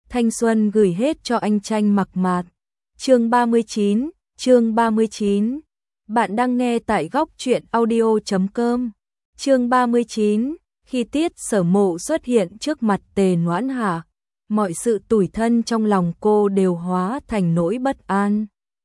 thanh xuân gửi hết cho anh Tranh Mặc Mạt. Chương 39. Bạn đang nghe tại góc truyện audio.com. Chương 39. Khi Tiết Sở Mộ xuất hiện trước mặt Tề Noãn Hạ, mọi sự tủi thân trong lòng cô đều hóa thành nỗi bất an.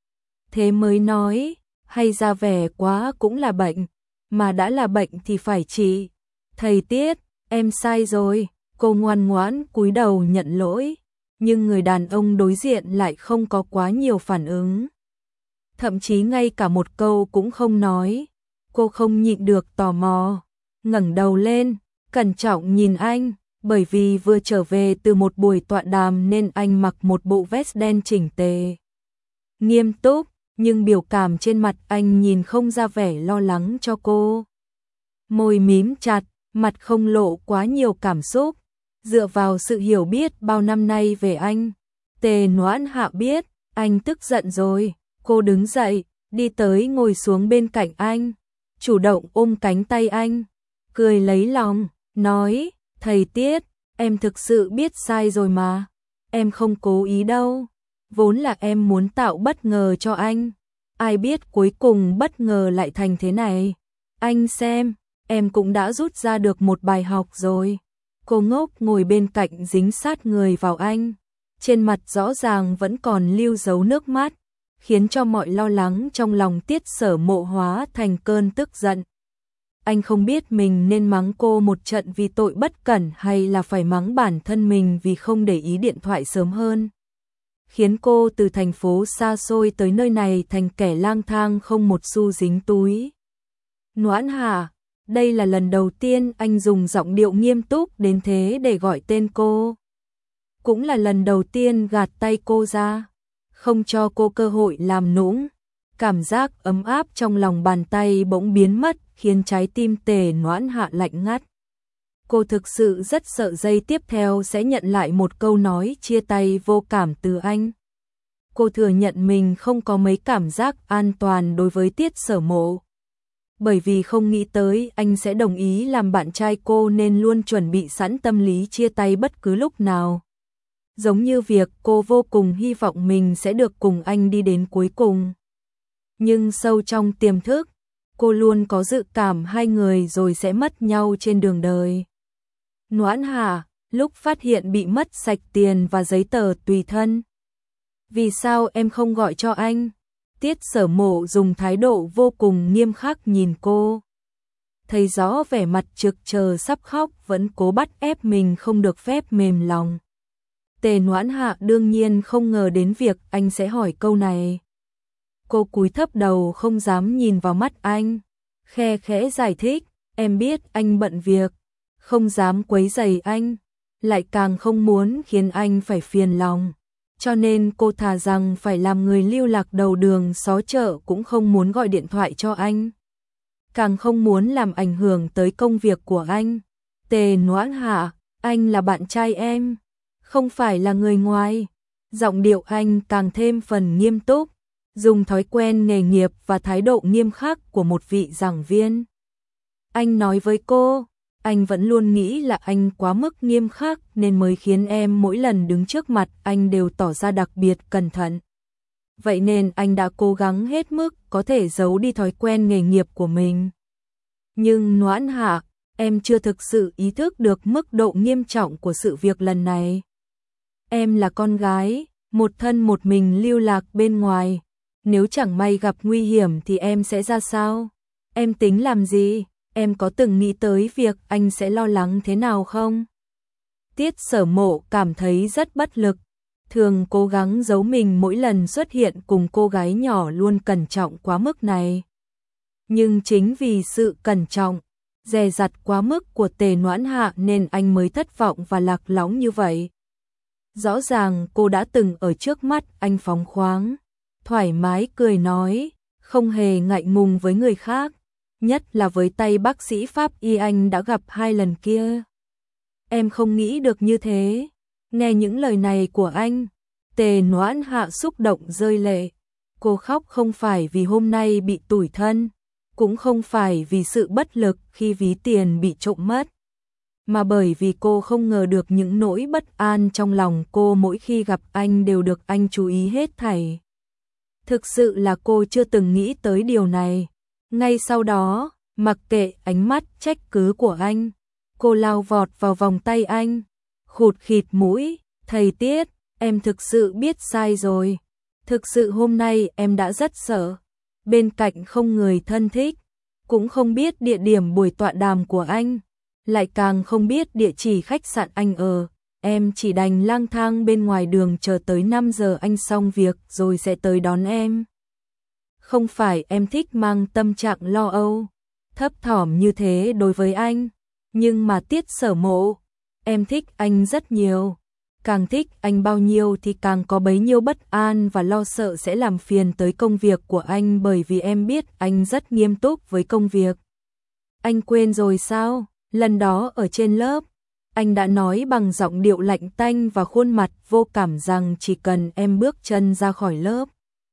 Thế mới nói, hay ra vẻ quá cũng là bệnh, mà đã là bệnh thì phải trị. Thầy Tiết, em sai rồi. Cô ngoan ngoãn cúi đầu nhận lỗi, nhưng người đàn ông đối diện lại không có quá nhiều phản ứng. Thậm chí ngay cả một câu cũng không nói. Cô không nhịn được tò mò, ngẩng đầu lên, cẩn trọng nhìn anh, bởi vì vừa trở về từ một buổi tọa đàm nên anh mặc một bộ vest đen chỉnh tề. Nghiêm túc, nhưng biểu cảm trên mặt anh nhìn không ra vẻ lo lắng cho cô. Môi mím chặt, mặt không lộ quá nhiều cảm xúc. Dựa vào sự hiểu biết bao năm nay về anh, Tề Noãn Hạ biết anh tức giận rồi. Cô đứng dậy, đi tới ngồi xuống bên cạnh anh, chủ động ôm cánh tay anh, cười lấy lòng, nói, thầy Tiết, em thực sự biết sai rồi mà, em không cố ý đâu, vốn là em muốn tạo bất ngờ cho anh, ai biết cuối cùng bất ngờ lại thành thế này. Anh xem, em cũng đã rút ra được một bài học rồi. Cô ngốc ngồi bên cạnh dính sát người vào anh, trên mặt rõ ràng vẫn còn lưu dấu nước mắt, khiến cho mọi lo lắng trong lòng Tiết Sở Mộ hóa thành cơn tức giận. Anh không biết mình nên mắng cô một trận vì tội bất cẩn hay là phải mắng bản thân mình vì không để ý điện thoại sớm hơn. Khiến cô từ thành phố xa xôi tới nơi này thành kẻ lang thang không một xu dính túi. Noãn Hạ, đây là lần đầu tiên anh dùng giọng điệu nghiêm túc đến thế để gọi tên cô. Cũng là lần đầu tiên gạt tay cô ra, không cho cô cơ hội làm nũng. Cảm giác ấm áp trong lòng bàn tay bỗng biến mất, khiến trái tim Tề Noãn Hạ lạnh ngắt. Cô thực sự rất sợ giây tiếp theo sẽ nhận lại một câu nói chia tay vô cảm từ anh. Cô thừa nhận mình không có mấy cảm giác an toàn đối với Tiết Sở Mộ. Bởi vì không nghĩ tới anh sẽ đồng ý làm bạn trai cô nên luôn chuẩn bị sẵn tâm lý chia tay bất cứ lúc nào. Giống như việc cô vô cùng hy vọng mình sẽ được cùng anh đi đến cuối cùng. Nhưng sâu trong tiềm thức, cô luôn có dự cảm hai người rồi sẽ mất nhau trên đường đời. Noãn Hạ, lúc phát hiện bị mất sạch tiền và giấy tờ tùy thân. Vì sao em không gọi cho anh? Tiết Sở Mộ dùng thái độ vô cùng nghiêm khắc nhìn cô. Thấy rõ vẻ mặt trực chờ sắp khóc vẫn cố bắt ép mình không được phép mềm lòng. Tề Noãn Hạ đương nhiên không ngờ đến việc anh sẽ hỏi câu này. Cô cúi thấp đầu không dám nhìn vào mắt anh, khe khẽ giải thích, em biết anh bận việc, không dám quấy rầy anh, lại càng không muốn khiến anh phải phiền lòng. Cho nên cô thà rằng phải làm người lưu lạc đầu đường xó chợ cũng không muốn gọi điện thoại cho anh. Càng không muốn làm ảnh hưởng tới công việc của anh. Tề Noãn Hạ, anh là bạn trai em, không phải là người ngoài. Giọng điệu anh càng thêm phần nghiêm túc, dùng thói quen nghề nghiệp và thái độ nghiêm khắc của một vị giảng viên. Anh nói với cô, anh vẫn luôn nghĩ là anh quá mức nghiêm khắc nên mới khiến em mỗi lần đứng trước mặt anh đều tỏ ra đặc biệt cẩn thận. Vậy nên anh đã cố gắng hết mức có thể giấu đi thói quen nghề nghiệp của mình. Nhưng Noãn Hạ, em chưa thực sự ý thức được mức độ nghiêm trọng của sự việc lần này. Em là con gái, một thân một mình lưu lạc bên ngoài. Nếu chẳng may gặp nguy hiểm thì em sẽ ra sao? Em tính làm gì? Em có từng nghĩ tới việc anh sẽ lo lắng thế nào không? Tiết Sở Mộ cảm thấy rất bất lực. Thường cố gắng giấu mình mỗi lần xuất hiện cùng cô gái nhỏ luôn cẩn trọng quá mức này. Nhưng chính vì sự cẩn trọng, dè dặt quá mức của Tề Noãn Hạ nên anh mới thất vọng và lạc lõng như vậy. Rõ ràng cô đã từng ở trước mắt anh phóng khoáng, thoải mái cười nói, không hề ngại ngùng với người khác, nhất là với tay bác sĩ pháp y anh đã gặp 2 lần kia. Em không nghĩ được như thế. Nghe những lời này của anh, Tề Noãn Hạ xúc động rơi lệ. Cô khóc không phải vì hôm nay bị tủi thân, cũng không phải vì sự bất lực khi ví tiền bị trộm mất. mà bởi vì cô không ngờ được những nỗi bất an trong lòng cô mỗi khi gặp anh đều được anh chú ý hết thảy. Thực sự là cô chưa từng nghĩ tới điều này. Ngay sau đó, mặc kệ ánh mắt trách cứ của anh, cô lao vọt vào vòng tay anh, khụt khịt mũi, "Thầy Tiết, em thực sự biết sai rồi. Thực sự hôm nay em đã rất sợ. Bên cạnh không người thân thích, cũng không biết địa điểm buổi tọa đàm của anh, lại càng không biết địa chỉ khách sạn anh ở. Em chỉ đành lang thang bên ngoài đường chờ tới 5 giờ anh xong việc rồi sẽ tới đón em. Không phải em thích mang tâm trạng lo âu, thấp thỏm như thế đối với anh, nhưng mà Tiết Sở Mộ, em thích anh rất nhiều. Càng thích anh bao nhiêu thì càng có bấy nhiêu bất an và lo sợ sẽ làm phiền tới công việc của anh, bởi vì em biết anh rất nghiêm túc với công việc. Anh quên rồi sao? Lần đó ở trên lớp, anh đã nói bằng giọng điệu lạnh tanh và khuôn mặt vô cảm rằng chỉ cần em bước chân ra khỏi lớp,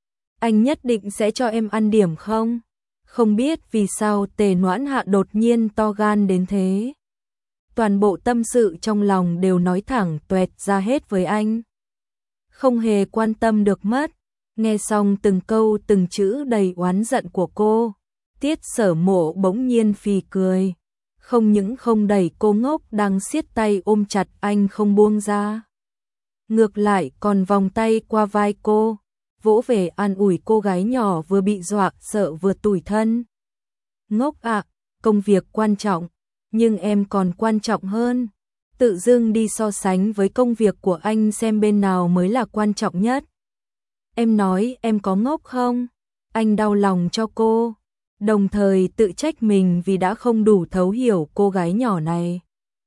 anh nhất định sẽ cho em ăn điểm không?" Không biết vì sao Tề Noãn Hạ đột nhiên to gan đến thế. Toàn bộ tâm sự trong lòng đều nói thẳng toẹt ra hết với anh. Không hề quan tâm được mất. Nghe xong từng câu từng chữ đầy oán giận của cô, Tiết Sở Mộ bỗng nhiên phì cười. Không những không đẩy cô ngốc đang siết tay ôm chặt anh không buông ra, ngược lại còn vòng tay qua vai cô, vỗ về an ủi cô gái nhỏ vừa bị dọa sợ vừa tủi thân. "Ngốc ạ, công việc quan trọng, nhưng em còn quan trọng hơn. Tự dưng đi so sánh với công việc của anh xem bên nào mới là quan trọng nhất. Em nói em có ngốc không?" Anh đau lòng cho cô, đồng thời tự trách mình vì đã không đủ thấu hiểu cô gái nhỏ này.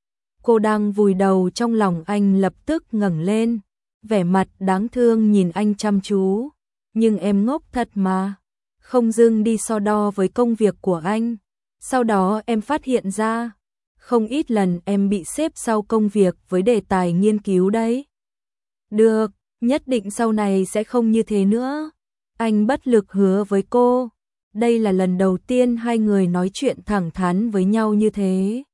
Cô đang vùi đầu trong lòng anh lập tức ngẩng lên, vẻ mặt đáng thương nhìn anh chăm chú. "Nhưng em ngốc thật mà, không dưng đi so đo với công việc của anh. Sau đó em phát hiện ra, không ít lần em bị xếp sau công việc với đề tài nghiên cứu đấy." "Được, nhất định sau này sẽ không như thế nữa." Anh bất lực hứa với cô. Đây là lần đầu tiên hai người nói chuyện thẳng thắn với nhau như thế.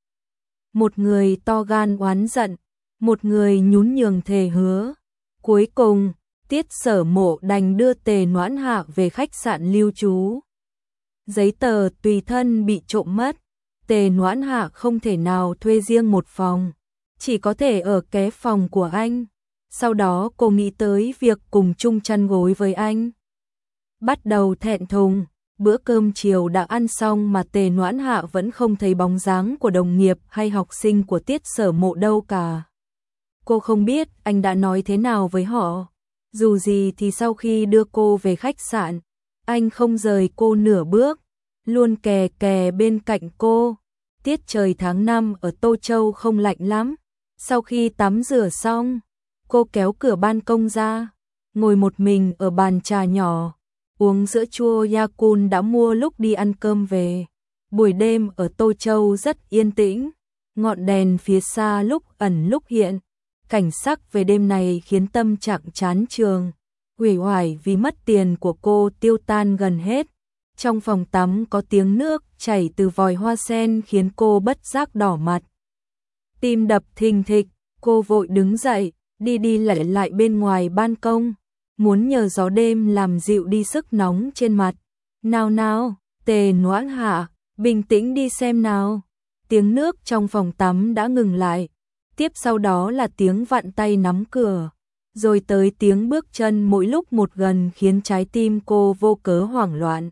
Một người to gan oán giận, một người nhún nhường thề hứa. Cuối cùng, Tiết Sở Mộ đành đưa Tề Noãn Hạ về khách sạn lưu trú. Giấy tờ tùy thân bị trộm mất, Tề Noãn Hạ không thể nào thuê riêng một phòng, chỉ có thể ở ké phòng của anh. Sau đó cô nghĩ tới việc cùng chung chăn gối với anh. Bắt đầu thẹn thùng, bữa cơm chiều đã ăn xong mà Tề Noãn Hạ vẫn không thấy bóng dáng của đồng nghiệp hay học sinh của Tiết Sở Mộ đâu cả. Cô không biết anh đã nói thế nào với họ. Dù gì thì sau khi đưa cô về khách sạn, anh không rời cô nửa bước, luôn kè kè bên cạnh cô. Tiết trời tháng 5 ở Tô Châu không lạnh lắm. Sau khi tắm rửa xong, cô kéo cửa ban công ra, ngồi một mình ở bàn trà nhỏ, uống sữa chua Yakult đã mua lúc đi ăn cơm về. Buổi đêm ở Tô Châu rất yên tĩnh, ngọn đèn phía xa lúc ẩn lúc hiện. Cảnh sắc về đêm này khiến tâm trạng chán chường, uể oải vì mất tiền của cô tiêu tan gần hết. Trong phòng tắm có tiếng nước chảy từ vòi hoa sen khiến cô bất giác đỏ mặt. Tim đập thình thịch, cô vội đứng dậy, đi đi lại lại bên ngoài ban công, muốn nhờ gió đêm làm dịu đi sức nóng trên mặt. "Nào nào, Tề Noãn Hạ, bình tĩnh đi xem nào." Tiếng nước trong phòng tắm đã ngừng lại. Tiếp sau đó là tiếng vặn tay nắm cửa, rồi tới tiếng bước chân mỗi lúc một gần khiến trái tim cô vô cớ hoảng loạn.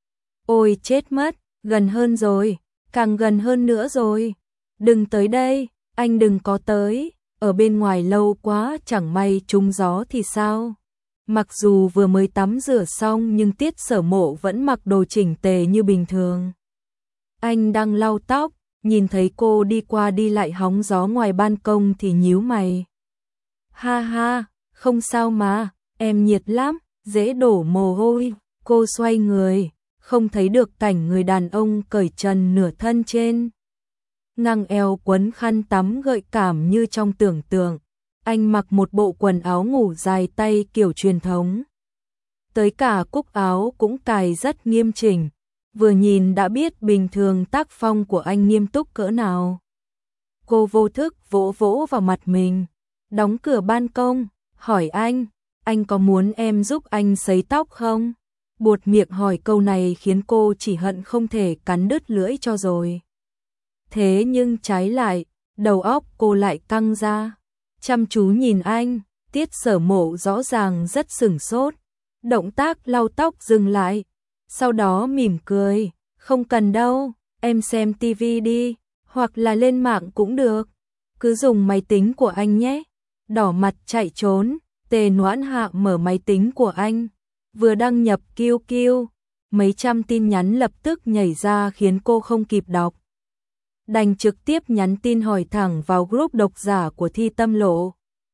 "Ôi chết mất, gần hơn rồi, càng gần hơn nữa rồi. Đừng tới đây, anh đừng có tới, ở bên ngoài lâu quá chẳng may trúng gió thì sao?" Mặc dù vừa mới tắm rửa xong nhưng Tiết Sở Mộ vẫn mặc đồ chỉnh tề như bình thường. Anh đang lau tóc, nhìn thấy cô đi qua đi lại hóng gió ngoài ban công thì nhíu mày. "Ha ha, không sao mà, em nhiệt lắm, dễ đổ mồ hôi." Cô xoay người, không thấy được cảnh người đàn ông cởi trần nửa thân trên, ngang eo quấn khăn tắm gợi cảm như trong tưởng tượng. Anh mặc một bộ quần áo ngủ dài tay kiểu truyền thống. Tới cả cúc áo cũng cài rất nghiêm chỉnh. Vừa nhìn đã biết bình thường tác phong của anh nghiêm túc cỡ nào. Cô vô thức vỗ vỗ vào mặt mình, đóng cửa ban công, hỏi anh có muốn em giúp anh sấy tóc không? Buột miệng hỏi câu này khiến cô chỉ hận không thể cắn đứt lưỡi cho rồi. Thế nhưng trái lại, đầu óc cô lại căng ra. Chăm chú nhìn anh, Tiết Sở Mộ rõ ràng rất sửng sốt. Động tác lau tóc dừng lại. Sau đó mỉm cười, không cần đâu, em xem tivi đi, hoặc là lên mạng cũng được. Cứ dùng máy tính của anh nhé. Đỏ mặt chạy trốn, Tề Noãn Hạ mở máy tính của anh. Vừa đăng nhập QQ, mấy trăm tin nhắn lập tức nhảy ra khiến cô không kịp đọc. Đành trực tiếp nhắn tin hỏi thẳng vào group độc giả của Thi Tâm Lộ.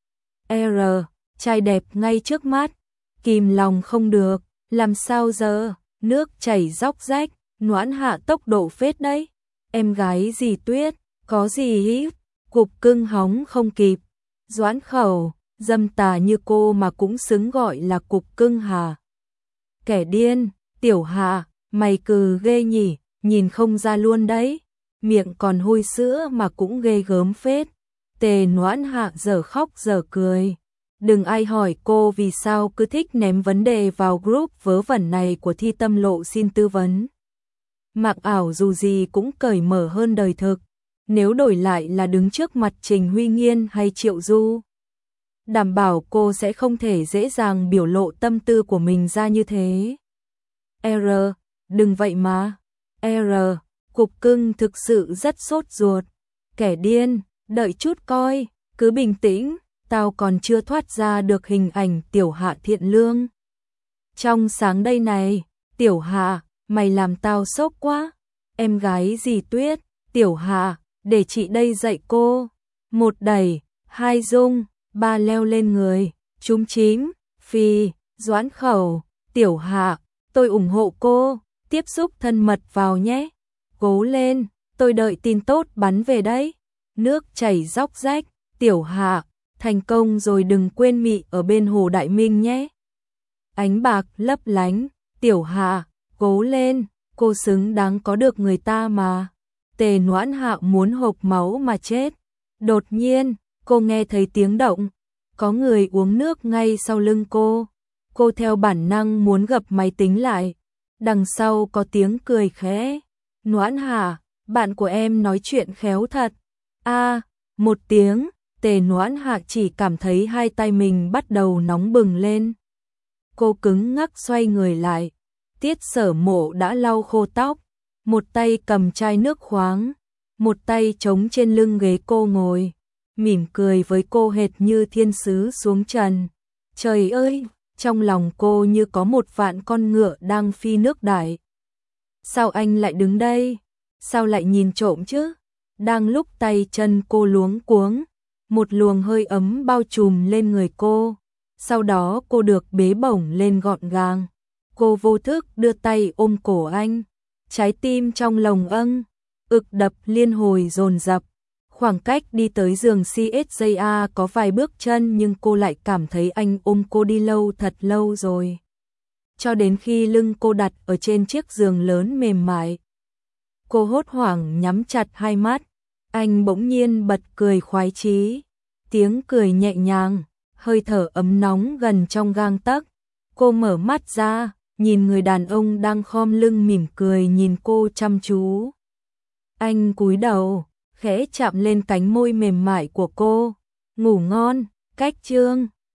R, trai đẹp ngay trước mắt, kìm lòng không được, làm sao giờ, nước chảy róc rách, Noãn Hạ tốc độ phết đấy. Em gái dì Tuyết, có gì hít, cục cưng hóng không kịp. Doãn Khẩu, dâm tà như cô mà cũng xứng gọi là cục cưng hả? Kẻ điên, Tiểu Hạ, mày cừ ghê nhỉ, nhìn không ra luôn đấy. Miệng còn hôi sữa mà cũng ghê gớm phết. Tề Noãn Hạ giờ khóc giờ cười. Đừng ai hỏi cô vì sao cứ thích ném vấn đề vào group vớ vẩn này của Thi Tâm Lộ xin tư vấn. Mạng ảo dù gì cũng cởi mở hơn đời thực. Nếu đổi lại là đứng trước mặt Trình Huy Nghiên hay Triệu Du, đảm bảo cô sẽ không thể dễ dàng biểu lộ tâm tư của mình ra như thế. R, đừng vậy mà. R, cục cưng thực sự rất sốt ruột. Kẻ điên, đợi chút coi, cứ bình tĩnh, tao còn chưa thoát ra được hình ảnh Tiểu Hạ thiện lương. Trong sáng đây này, Tiểu Hạ, mày làm tao sốc quá. Em gái dì Tuyết, Tiểu Hạ, để chị đây dạy cô. 1 đẩy, 2 rung, 3 leo lên người, chúm chím, phì, Doãn Khẩu, Tiểu Hạ, tôi ủng hộ cô, tiếp xúc thân mật vào nhé. Cố lên, tôi đợi tin tốt bắn về đấy. Nước chảy róc rách, Tiểu Hạ, thành công rồi đừng quên mị ở bên Hồ Đại Minh nhé. Ánh bạc lấp lánh, Tiểu Hạ, cố lên, cô xứng đáng có được người ta mà. Tề Noãn Hạ muốn hộc máu mà chết. Đột nhiên, cô nghe thấy tiếng động, có người uống nước ngay sau lưng cô. Cô theo bản năng muốn gập máy tính lại. Đằng sau có tiếng cười khẽ. Noãn Hạ, bạn của em nói chuyện khéo thật. Một tiếng, Tề Noãn Hạ chỉ cảm thấy hai tay mình bắt đầu nóng bừng lên. Cô cứng ngắc xoay người lại. Tiết Sở Mộ đã lau khô tóc, một tay cầm chai nước khoáng, một tay chống trên lưng ghế cô ngồi, mỉm cười với cô hệt như thiên sứ xuống trần. Trời ơi, trong lòng cô như có 1.000.000 con ngựa đang phi nước đại. Sao anh lại đứng đây? Sao lại nhìn trộm chứ? Đang lúc tay chân cô luống cuống, một luồng hơi ấm bao trùm lên người cô. Sau đó cô được bế bổng lên gọn gàng. Cô vô thức đưa tay ôm cổ anh. Trái tim trong lồng ực đập liên hồi dồn dập. Khoảng cách đi tới giường CSJA có vài bước chân nhưng cô lại cảm thấy anh ôm cô đi lâu thật lâu rồi. Cho đến khi lưng cô đặt ở trên chiếc giường lớn mềm mại. Cô hốt hoảng nhắm chặt hai mắt. Anh bỗng nhiên bật cười khoái chí. Tiếng cười nhẹ nhàng, hơi thở ấm nóng gần trong gang tấc. Cô mở mắt ra, nhìn người đàn ông đang khom lưng mỉm cười nhìn cô chăm chú. Anh cúi đầu, khẽ chạm lên cánh môi mềm mại của cô. Ngủ ngon, cách chương.